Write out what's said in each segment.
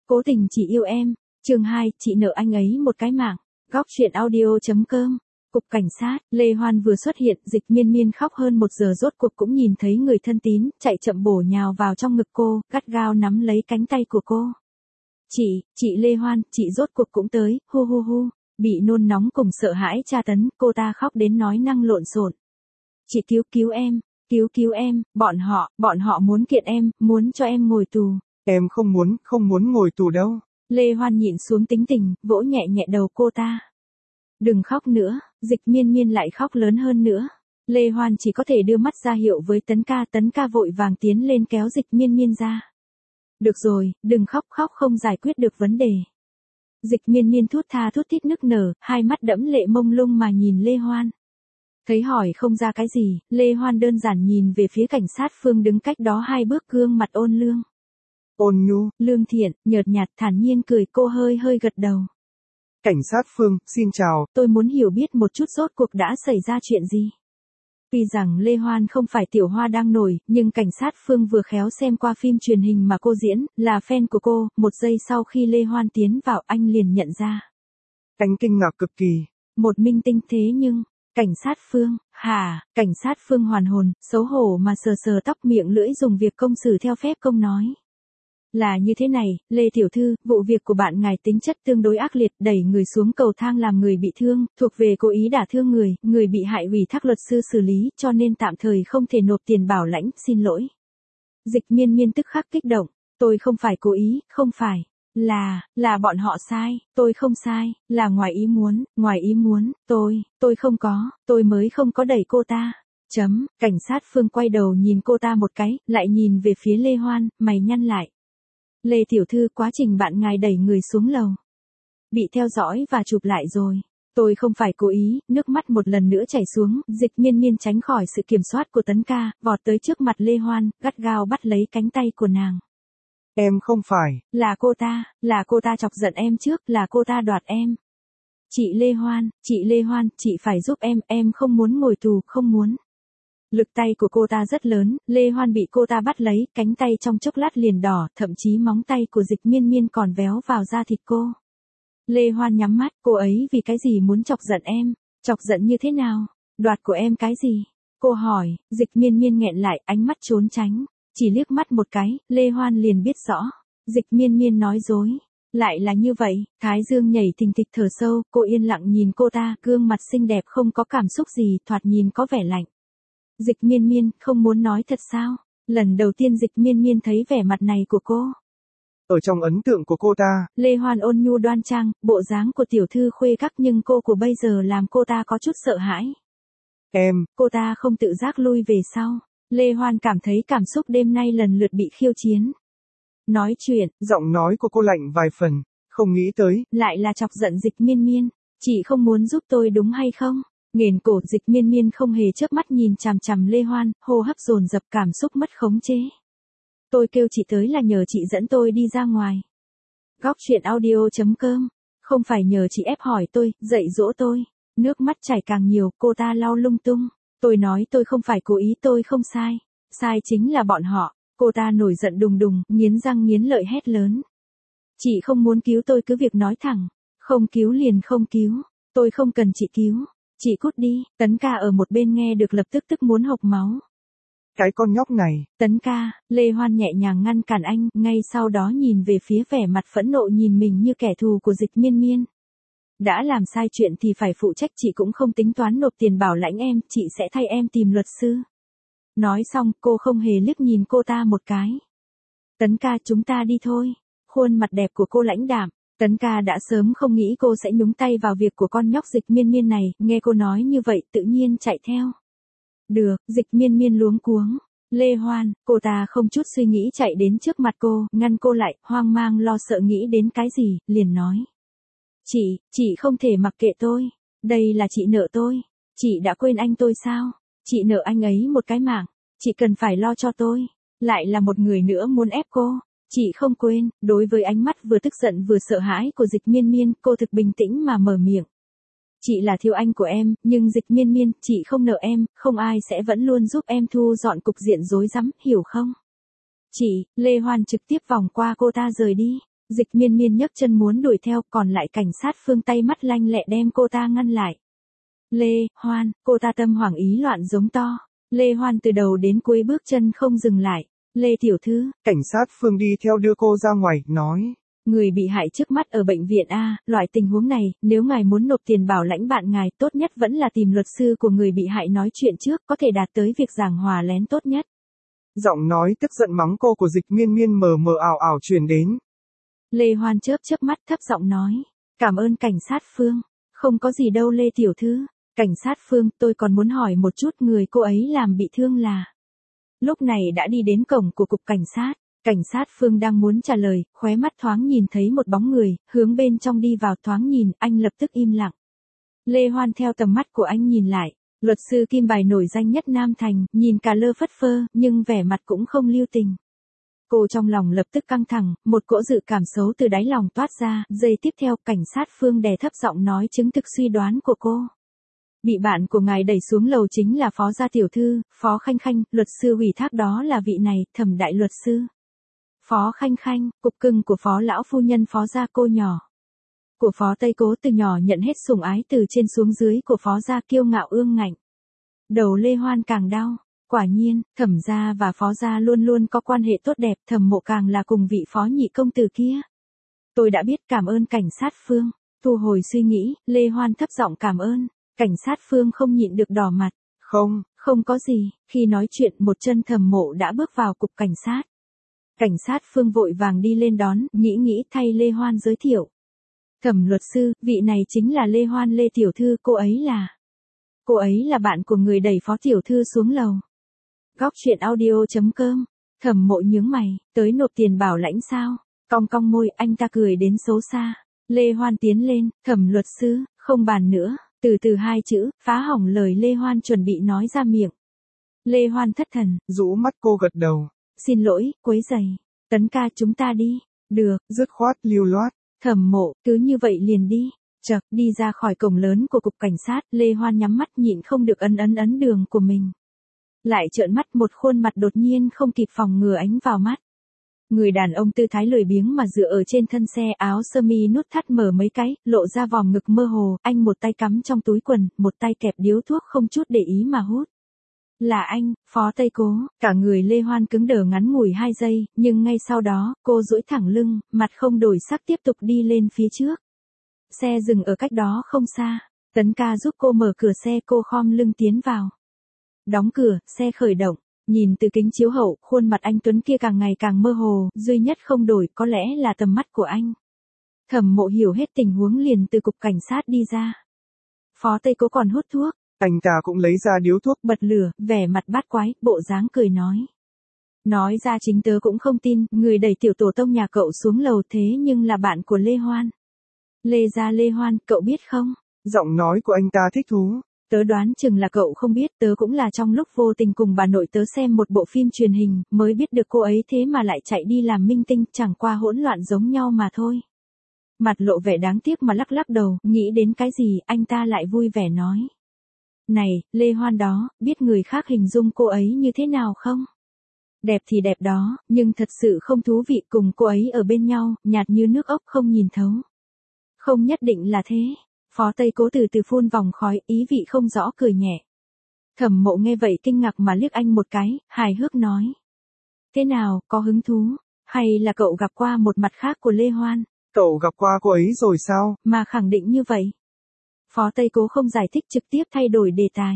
Cố tình chỉ yêu em. Chương 2, chị nợ anh ấy một cái mạng. Góc truyện audio.com. Cục cảnh sát, Lê Hoan vừa xuất hiện, Dịch Miên Miên khóc hơn 1 giờ rốt cuộc cũng nhìn thấy người thân tín, chạy chậm bổ nhào vào trong ngực cô, gắt gao nắm lấy cánh tay của cô. Chị Lê Hoan, chị rốt cuộc cũng tới, hu hu hu. Bị nôn nóng cùng sợ hãi tra tấn, cô ta khóc đến nói năng lộn xộn. Chị cứu em, cứu em, bọn họ muốn kiện em, muốn cho em ngồi tù. Em không muốn ngồi tù đâu. Lê Hoan nhịn xuống tính tình, vỗ nhẹ nhẹ đầu cô ta. Đừng khóc nữa, Dịch Miên Miên lại khóc lớn hơn nữa. Lê Hoan chỉ có thể đưa mắt ra hiệu với Tấn ca vội vàng tiến lên kéo Dịch Miên Miên ra. Được rồi, đừng khóc không giải quyết được vấn đề. Dịch Miên Miên thút thít nức nở, hai mắt đẫm lệ mông lung mà nhìn Lê Hoan. Thấy hỏi không ra cái gì, Lê Hoan đơn giản nhìn về phía cảnh sát Phương đứng cách đó 2 bước, gương mặt ôn lương. Ôn nhu, lương thiện, nhợt nhạt, thản nhiên cười, cô hơi gật đầu. Cảnh sát Phương, xin chào. Tôi muốn hiểu biết một chút rốt cuộc đã xảy ra chuyện gì. Tuy rằng Lê Hoan không phải tiểu hoa đang nổi, nhưng cảnh sát Phương vừa khéo xem qua phim truyền hình mà cô diễn, là fan của cô, 1 giây sau khi Lê Hoan tiến vào anh liền nhận ra. Anh kinh ngạc cực kỳ. Một minh tinh thế nhưng, cảnh sát Phương, cảnh sát Phương hoàn hồn, xấu hổ mà sờ tóc miệng lưỡi dùng việc công xử theo phép công nói. Là như thế này, Lê Tiểu Thư, vụ việc của bạn ngài tính chất tương đối ác liệt, đẩy người xuống cầu thang làm người bị thương, thuộc về cố ý đả thương người bị hại ủy thác luật sư xử lý, cho nên tạm thời không thể nộp tiền bảo lãnh, xin lỗi. Dịch Miên Miên tức khắc kích động, tôi không phải cố ý, không phải, là bọn họ sai, tôi không sai, là ngoài ý muốn, tôi không có, tôi mới không có đẩy cô ta. Cảnh sát Phương quay đầu nhìn cô ta một cái, lại nhìn về phía Lê Hoan, mày nhăn lại. Lê Tiểu Thư, quá trình bạn ngài đẩy người xuống lầu bị theo dõi và chụp lại rồi. Tôi không phải cố ý, nước mắt một lần nữa chảy xuống, Dịch Miên Miên tránh khỏi sự kiểm soát của Tấn ca, vọt tới trước mặt Lê Hoan, gắt gao bắt lấy cánh tay của nàng. Em không phải. Là cô ta chọc giận em trước, là cô ta đoạt em. Chị Lê Hoan, chị phải giúp em không muốn ngồi tù, không muốn. Lực tay của cô ta rất lớn, Lê Hoan bị cô ta bắt lấy, cánh tay trong chốc lát liền đỏ, thậm chí móng tay của Dịch Miên Miên còn véo vào da thịt cô. Lê Hoan nhắm mắt, cô ấy vì cái gì muốn chọc giận em? Chọc giận như thế nào? Đoạt của em cái gì? Cô hỏi, Dịch Miên Miên nghẹn lại, ánh mắt trốn tránh. Chỉ liếc mắt một cái, Lê Hoan liền biết rõ. Dịch Miên Miên nói dối. Lại là như vậy, Thái Dương nhảy thình thịch thở sâu, cô yên lặng nhìn cô ta, gương mặt xinh đẹp không có cảm xúc gì, thoạt nhìn có vẻ lạnh. Dịch Miên Miên, không muốn nói thật sao? Lần đầu tiên Dịch Miên Miên thấy vẻ mặt này của cô. Ở trong ấn tượng của cô ta, Lê Hoan ôn nhu đoan trang, bộ dáng của tiểu thư khuê các, nhưng cô của bây giờ làm cô ta có chút sợ hãi. Cô ta không tự giác lui về sau. Lê Hoan cảm thấy cảm xúc đêm nay lần lượt bị khiêu chiến. Nói chuyện, giọng nói của cô lạnh vài phần, không nghĩ tới. Lại là chọc giận Dịch Miên Miên. Chị không muốn giúp tôi đúng hay không? Nghển cổ, Dịch Miên Miên không hề chớp mắt nhìn chằm Lê Hoan, hô hấp dồn dập, cảm xúc mất khống chế. Tôi kêu chị tới là nhờ chị dẫn tôi đi ra ngoài. Góc truyện audio.com. Không phải nhờ chị ép hỏi tôi, dạy dỗ tôi. Nước mắt chảy càng nhiều, cô ta lau lung tung. Tôi nói tôi không phải cố ý, tôi không sai. Sai chính là bọn họ. Cô ta nổi giận đùng đùng, nghiến răng nghiến lợi hét lớn. Chị không muốn cứu tôi cứ việc nói thẳng. Không cứu liền không cứu. Tôi không cần chị cứu. Chị cút đi. Tấn ca ở một bên nghe được lập tức muốn hộc máu. Cái con nhóc này. Tấn ca, Lê Hoan nhẹ nhàng ngăn cản anh, ngay sau đó nhìn về phía vẻ mặt phẫn nộ nhìn mình như kẻ thù của Dịch Miên Miên. Đã làm sai chuyện thì phải phụ trách, chị cũng không tính toán nộp tiền bảo lãnh em, chị sẽ thay em tìm luật sư. Nói xong, cô không hề liếc nhìn cô ta một cái. Tấn ca, chúng ta đi thôi. Khuôn mặt đẹp của cô lãnh đạm. Tấn ca đã sớm không nghĩ cô sẽ nhúng tay vào việc của con nhóc Dịch Miên Miên này, nghe cô nói như vậy tự nhiên chạy theo. Được, Dịch Miên Miên luống cuống. Lê Hoan, cô ta không chút suy nghĩ chạy đến trước mặt cô, ngăn cô lại, hoang mang lo sợ nghĩ đến cái gì, liền nói. Chị không thể mặc kệ tôi. Đây là chị nợ tôi. Chị đã quên anh tôi sao? Chị nợ anh ấy một cái mạng. Chị cần phải lo cho tôi. Lại là một người nữa muốn ép cô. Chị không quên. Đối với ánh mắt vừa tức giận vừa sợ hãi của Dịch Miên Miên, cô thực bình tĩnh mà mở miệng. Chị là thiếu anh của em, nhưng Dịch Miên Miên, chị không nợ em, không ai sẽ vẫn luôn giúp em thu dọn cục diện rối rắm, hiểu không? Chị, Lê Hoan trực tiếp vòng qua cô ta rời đi. Dịch Miên Miên nhấc chân muốn đuổi theo, còn lại cảnh sát Phương tay mắt lanh lẹ đem cô ta ngăn lại. Lê Hoan, cô ta tâm hoảng ý loạn giống to. Lê Hoan từ đầu đến cuối bước chân không dừng lại. Lê tiểu thư, Cảnh sát Phương đi theo đưa cô ra ngoài, nói. người bị hại trước mắt ở bệnh viện A, loại tình huống này, nếu ngài muốn nộp tiền bảo lãnh bạn ngài, tốt nhất vẫn là tìm luật sư của người bị hại nói chuyện trước, có thể đạt tới việc giảng hòa lén tốt nhất. Giọng nói tức giận mắng cô của Dịch Miên Miên mờ mờ ảo ảo truyền đến. Lê Hoan chớp chớp mắt thấp giọng nói. Cảm ơn cảnh sát Phương. Không có gì đâu Lê tiểu thư. Cảnh sát Phương, tôi còn muốn hỏi một chút người cô ấy làm bị thương là. Lúc này đã đi đến cổng của cục cảnh sát. Cảnh sát Phương đang muốn trả lời, khóe mắt thoáng nhìn thấy một bóng người, hướng bên trong đi vào thoáng nhìn, anh lập tức im lặng. Lê Hoan theo tầm mắt của anh nhìn lại. Luật sư kim bài nổi danh nhất Nam Thành, nhìn cả lơ phất phơ, nhưng vẻ mặt cũng không lưu tình. Cô trong lòng lập tức căng thẳng, một cỗ dự cảm xấu từ đáy lòng toát ra, giây tiếp theo, cảnh sát Phương đè thấp giọng nói chứng thực suy đoán của cô. Bị bạn của ngài đẩy xuống lầu chính là Phó gia tiểu thư, Phó Khanh Khanh, luật sư ủy thác đó là vị này, Thẩm đại luật sư. Phó Khanh Khanh, cục cưng của Phó lão phu nhân Phó gia cô nhỏ. Của Phó Tây Cố từ nhỏ nhận hết sủng ái từ trên xuống dưới của Phó gia kiêu ngạo ương ngạnh. Đầu Lê Hoan càng đau. Quả nhiên, Thẩm gia và Phó gia luôn luôn có quan hệ tốt đẹp, Thẩm Mộ càng là cùng vị Phó nhị công tử kia. Tôi đã biết, cảm ơn cảnh sát Phương. Thu hồi suy nghĩ, Lê Hoan thấp giọng cảm ơn. Cảnh sát Phương không nhịn được đỏ mặt. Không có gì. Khi nói chuyện, một chân Thẩm Mộ đã bước vào cục cảnh sát. Cảnh sát Phương vội vàng đi lên đón, nghĩ thay Lê Hoan giới thiệu. Thẩm luật sư, vị này chính là Lê Hoan Lê tiểu thư, cô ấy là bạn của người đẩy Phó tiểu thư xuống lầu. Góc chuyện audio.com. Thẩm Mộ nhướng mày, tới nộp tiền bảo lãnh sao? Cong cong môi, anh ta cười đến xấu xa. Lê Hoan tiến lên, Thẩm luật sư, không bàn nữa, từ từ hai chữ, phá hỏng lời Lê Hoan chuẩn bị nói ra miệng. Lê Hoan thất thần, Rũ mắt cô gật đầu. Xin lỗi, quấy rầy. Tấn ca chúng ta đi. Được, dứt khoát lưu loát. Thẩm Mộ, cứ như vậy liền đi. Chợt, đi ra khỏi cổng lớn của cục cảnh sát, Lê Hoan nhắm mắt nhịn không được ấn đường của mình. Lại trợn mắt, một khuôn mặt đột nhiên không kịp phòng ngừa ánh vào mắt. Người đàn ông tư thái lười biếng mà dựa ở trên thân xe, áo sơ mi nút thắt mở mấy cái, lộ ra vòm ngực mơ hồ, anh một tay cắm trong túi quần, một tay kẹp điếu thuốc không chút để ý mà hút. Là anh, Phó Tây Cố. Cả người Lê Hoan cứng đờ ngắn ngủi 2 giây, nhưng ngay sau đó, cô duỗi thẳng lưng, mặt không đổi sắc tiếp tục đi lên phía trước. Xe dừng ở cách đó không xa. Tấn ca giúp cô mở cửa xe, cô khom lưng tiến vào. Đóng cửa, xe khởi động. Nhìn từ kính chiếu hậu, khuôn mặt anh Tuấn kia càng ngày càng mơ hồ, duy nhất không đổi có lẽ là tầm mắt của anh. Thẩm Mộ hiểu hết tình huống liền từ cục cảnh sát đi ra. Phó Tây Cố còn hút thuốc. Anh ta cũng lấy ra điếu thuốc, bật lửa, vẻ mặt bát quái, bộ dáng cười nói. Nói ra chính tớ cũng không tin, người đẩy tiểu tổ tông nhà cậu xuống lầu thế nhưng là bạn của Lê Hoan. Lê gia Lê Hoan, cậu biết không? Giọng nói của anh ta thích thú. Tớ đoán chừng là cậu không biết, tớ cũng là trong lúc vô tình cùng bà nội tớ xem một bộ phim truyền hình, mới biết được cô ấy thế mà lại chạy đi làm minh tinh, chẳng qua hỗn loạn giống nhau mà thôi. Mặt lộ vẻ đáng tiếc mà lắc lắc đầu, nghĩ đến cái gì, anh ta lại vui vẻ nói. Này, Lê Hoan đó, biết người khác hình dung cô ấy như thế nào không? Đẹp thì đẹp đó, nhưng thật sự không thú vị, cùng cô ấy ở bên nhau, nhạt như nước ốc không nhìn thấu. Không nhất định là thế. Phó Tây Cố từ từ phun vòng khói, ý vị không rõ cười nhẹ. Thẩm Mộ nghe vậy kinh ngạc mà liếc anh một cái, hài hước nói. Thế nào, có hứng thú? Hay là cậu gặp qua một mặt khác của Lê Hoan? Cậu gặp qua cô ấy rồi sao? Mà khẳng định như vậy. Phó Tây Cố không giải thích, trực tiếp thay đổi đề tài.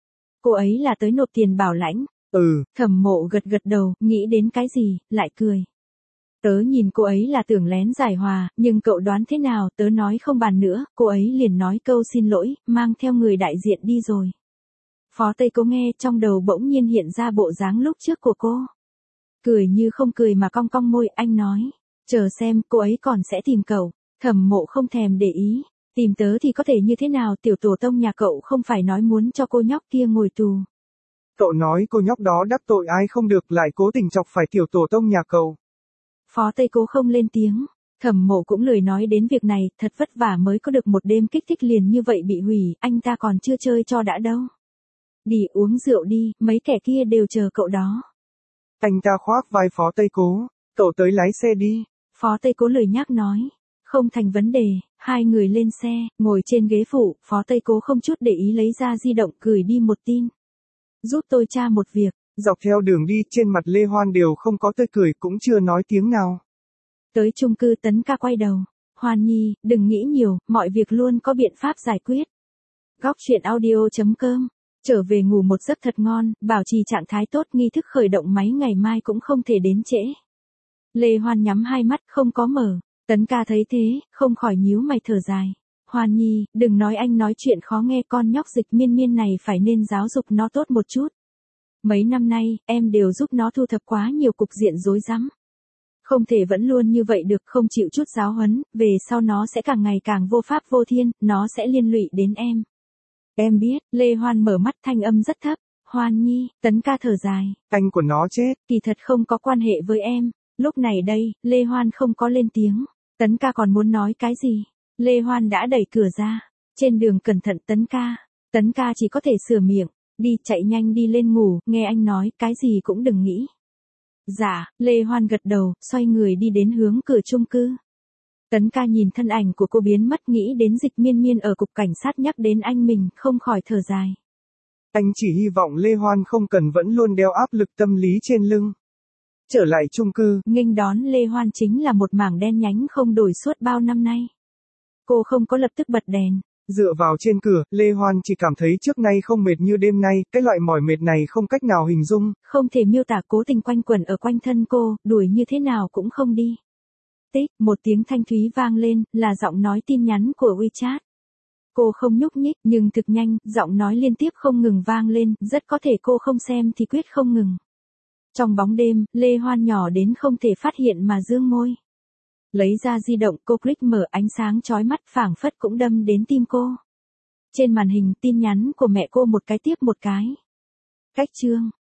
Cô ấy là tới nộp tiền bảo lãnh. Thẩm Mộ gật gật đầu, nghĩ đến cái gì, lại cười. Tớ nhìn cô ấy là tưởng lén giải hòa, nhưng cậu đoán thế nào, tớ nói không bàn nữa, cô ấy liền nói câu xin lỗi, mang theo người đại diện đi rồi. Phó Tây Cố nghe, trong đầu bỗng nhiên hiện ra bộ dáng lúc trước của cô. Cười như không cười mà cong cong môi, anh nói. Chờ xem, cô ấy còn sẽ tìm cậu. Thẩm Mộ không thèm để ý. Tìm tớ thì có thể như thế nào, tiểu tổ tông nhà cậu không phải nói muốn cho cô nhóc kia ngồi tù. Cậu nói cô nhóc đó đắc tội ai không được, lại cố tình chọc phải tiểu tổ tông nhà cậu. Phó Tây Cố không lên tiếng. Thẩm Mộ cũng lười nói đến việc này, thật vất vả mới có được một đêm kích thích liền như vậy bị hủy, anh ta còn chưa chơi cho đã đâu. Đi uống rượu đi, mấy kẻ kia đều chờ cậu đó. Anh ta khoác vai Phó Tây Cố. Cậu tới lái xe đi. Phó Tây Cố lười nhác nói. Không thành vấn đề, hai người lên xe, ngồi trên ghế phụ, Phó Tây Cố không chút để ý lấy ra di động gửi đi một tin. Giúp tôi tra một việc. Dọc theo đường đi trên mặt Lê Hoan đều không có tươi cười cũng chưa nói tiếng nào. Tới chung cư Tấn Ca quay đầu. Hoan Nhi, đừng nghĩ nhiều, mọi việc luôn có biện pháp giải quyết. Góc truyện audio.com. Trở về ngủ một giấc thật ngon, bảo trì trạng thái tốt, nghi thức khởi động máy ngày mai cũng không thể đến trễ. Lê Hoan nhắm hai mắt không có mở. Tấn Ca thấy thế, không khỏi nhíu mày thở dài. Hoan Nhi, đừng nói anh nói chuyện khó nghe, con nhóc Dịch Miên Miên này phải nên giáo dục nó tốt một chút. Mấy năm nay, em đều giúp nó thu thập quá nhiều cục diện rối rắm. Không thể vẫn luôn như vậy được, không chịu chút giáo huấn, về sau nó sẽ càng ngày càng vô pháp vô thiên, nó sẽ liên lụy đến em. Em biết, Lê Hoan mở mắt, thanh âm rất thấp. Hoan Nhi, Tấn Ca thở dài. Anh của nó chết. Kỳ thật không có quan hệ với em. Lúc này đây, Lê Hoan không có lên tiếng. Tấn Ca còn muốn nói cái gì? Lê Hoan đã đẩy cửa ra. Trên đường cẩn thận Tấn Ca. Tấn Ca chỉ có thể sửa miệng. Đi, chạy nhanh đi lên ngủ, nghe anh nói, cái gì cũng đừng nghĩ. Dạ, Lê Hoan gật đầu, xoay người đi đến hướng cửa chung cư. Tấn Ca nhìn thân ảnh của cô biến mất, nghĩ đến Dịch Miên Miên ở cục cảnh sát nhắc đến anh mình, không khỏi thở dài. Anh chỉ hy vọng Lê Hoan không cần vẫn luôn đeo áp lực tâm lý trên lưng. Trở lại chung cư, nghênh đón Lê Hoan chính là một mảng đen nhánh không đổi suốt bao năm nay. Cô không có lập tức bật đèn. Dựa vào trên cửa, Lê Hoan chỉ cảm thấy trước nay không mệt như đêm nay, cái loại mỏi mệt này không cách nào hình dung. Không thể miêu tả, cố tình quanh quẩn ở quanh thân cô, đuổi như thế nào cũng không đi. Tích, một tiếng thanh thúy vang lên, là giọng nói tin nhắn của WeChat. Cô không nhúc nhích, nhưng thực nhanh, giọng nói liên tiếp không ngừng vang lên, rất có thể cô không xem thì quyết không ngừng. Trong bóng đêm, Lê Hoan nhỏ đến không thể phát hiện mà dương môi. Lấy ra di động, cô click mở, ánh sáng chói mắt phảng phất cũng đâm đến tim cô. Trên màn hình tin nhắn của mẹ cô một cái tiếp một cái. Cách chương.